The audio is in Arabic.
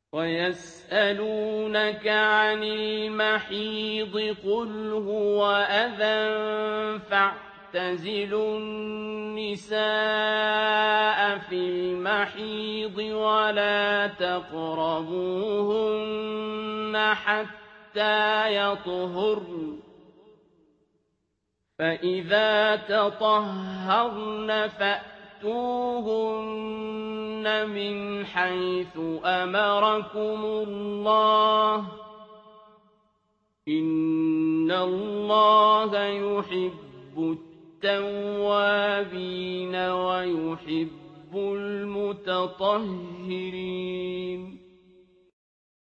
وَيَسْأَلُونَكَ عَنِ الْمَحِيضِ قُلْ هُوَ أَذًى فَاعْتَزِلُوا النِّسَاءَ فِي الْمَحِيضِ وَلَا تَقْرَبُوهُنَّ حَتَّىٰ يَطْهُرْنَ ۖ فَإِذَا تَطَهَّرْنَ فَأْتُوهُنَّ مِنْ حَيْثُ أَمَرَكُمُ اللَّهُ ۚ إِنَّ اللَّهَ يُحِبُّ التَّوَّابِينَ وَيُحِبُّ الْمُتَطَهِّرِينَ